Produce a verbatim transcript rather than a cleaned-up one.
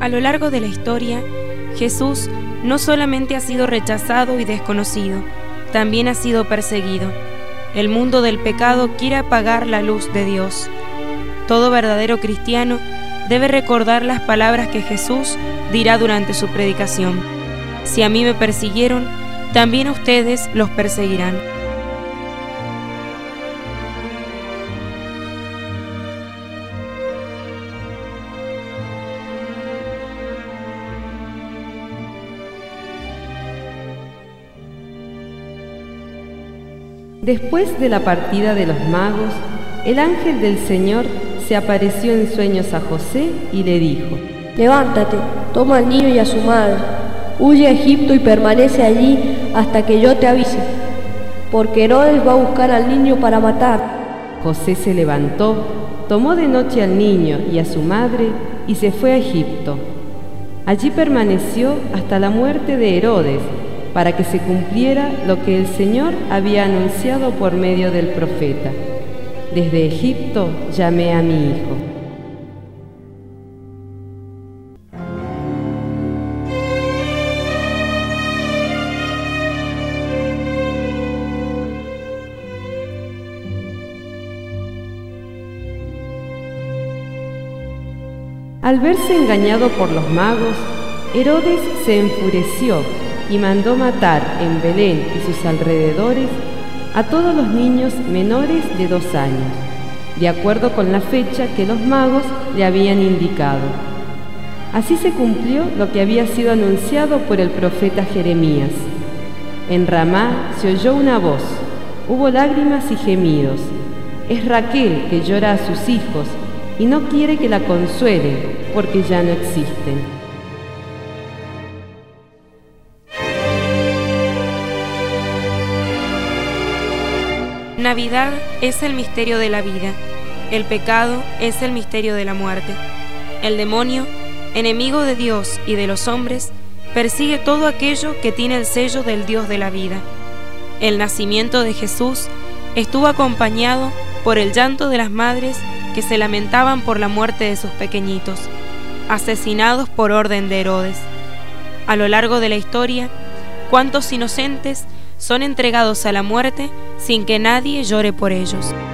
A lo largo de la historia, Jesús no solamente ha sido rechazado y desconocido, también ha sido perseguido. El mundo del pecado quiere apagar la luz de Dios. Todo verdadero cristiano debe recordar las palabras que Jesús dirá durante su predicación: si a mí me persiguieron, también a ustedes los perseguirán. Después de la partida de los magos, el ángel del Señor se apareció en sueños a José y le dijo: levántate, toma al niño y a su madre, huye a Egipto y permanece allí hasta que yo te avise, porque Herodes va a buscar al niño para matar. José se levantó, tomó de noche al niño y a su madre y se fue a Egipto. Allí permaneció hasta la muerte de Herodes, para que se cumpliera lo que el Señor había anunciado por medio del profeta: desde Egipto llamé a mi hijo. Al verse engañado por los magos, Herodes se enfureció y mandó matar en Belén y sus alrededores a todos los niños menores de dos años, de acuerdo con la fecha que los magos le habían indicado. Así se cumplió lo que había sido anunciado por el profeta Jeremías. En Ramá se oyó una voz, hubo lágrimas y gemidos. Es Raquel que llora a sus hijos y no quiere que la consuelen, porque ya no existen. Navidad es el misterio de la vida, el pecado es el misterio de la muerte. El demonio, enemigo de Dios y de los hombres, persigue todo aquello que tiene el sello del Dios de la vida. El nacimiento de Jesús estuvo acompañado por el llanto de las madres que se lamentaban por la muerte de sus pequeñitos, asesinados por orden de Herodes. A lo largo de la historia, ¿cuántos inocentes son entregados a la muerte sin que nadie llore por ellos?